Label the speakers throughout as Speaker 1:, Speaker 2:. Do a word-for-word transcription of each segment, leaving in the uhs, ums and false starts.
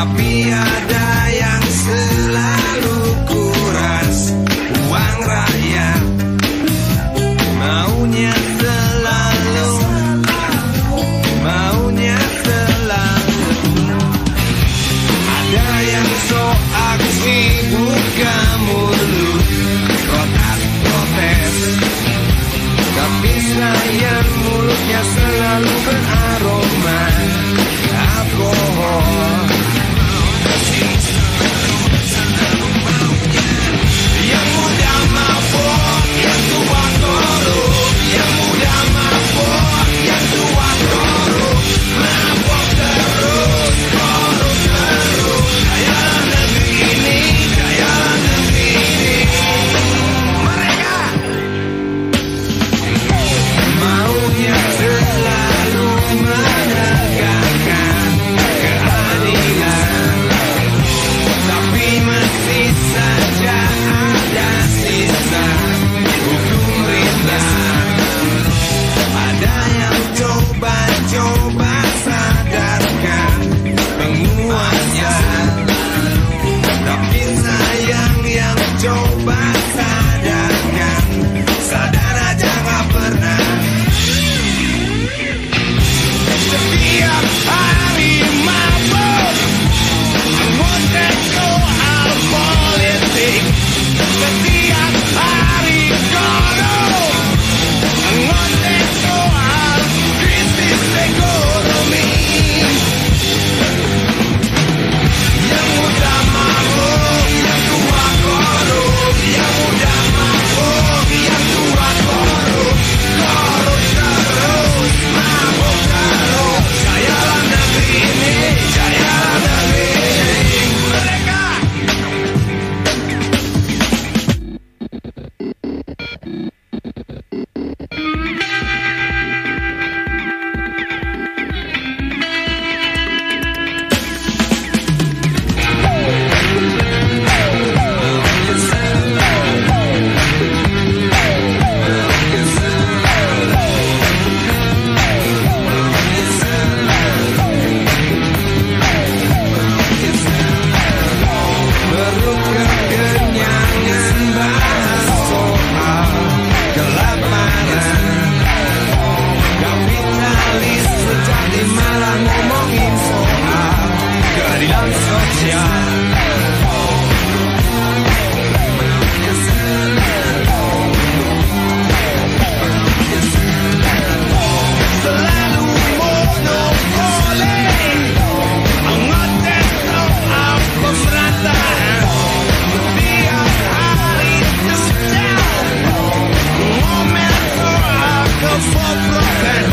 Speaker 1: tapi ada yang selalu kuras, uang rakyat. Maunya selalu, maunya selalu. Ada yang so aksi buka mulut, protes-protes, tapi sayang mulutnya selalu beraroma alkohol. Yang muda mabok, yang tua korup. Yang muda mabok, yang tua korup. Mabok terus, korup terus. Jayalah negeri ini, jayalah negeri ini. Mereka maunya selalu menegakkan keadilan, tapi masih saja ada sisa hukum ringan. Ada yang coba-coba sadarkan penguasa, tapi sayang yang coba sadarkan, sadar aja gak pernah. Setiap hari mabuk, ngoceh soal politik. Setiap hari korup, ngoceh soal krisis ekonomi. Yang muda mabuk, yang tua korup. Yang muda mabuk, yang tua korup. Korup terus, mabuk terus. Jayalah negeri ini, jayalah negeri ini. Mereka perlu kekenyangan, bahas soal kelaparan. Kapitalis sejati malah ngomongin soal keadilan sosial. Selalu monopoli, ngoceh soal pemerintahan. Tiap hari sejam, ngomel soal kebobrokan.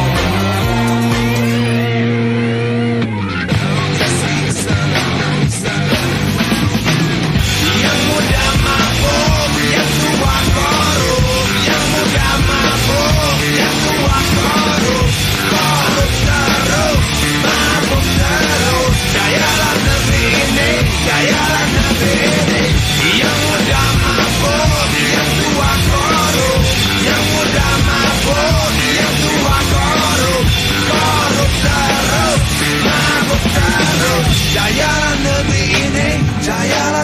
Speaker 1: Yang muda mabuk, yang tua korup. Yang muda mabuk, yang tua korup. Korup terus, mabuk terus. Jayalah negeri ini, jayalah negeri ini. Yang muda mabuk, yang tua korup. Yang muda mabuk, yang tua korup. Korup terus, mabuk terus. Jayalah negeri ini, jayalah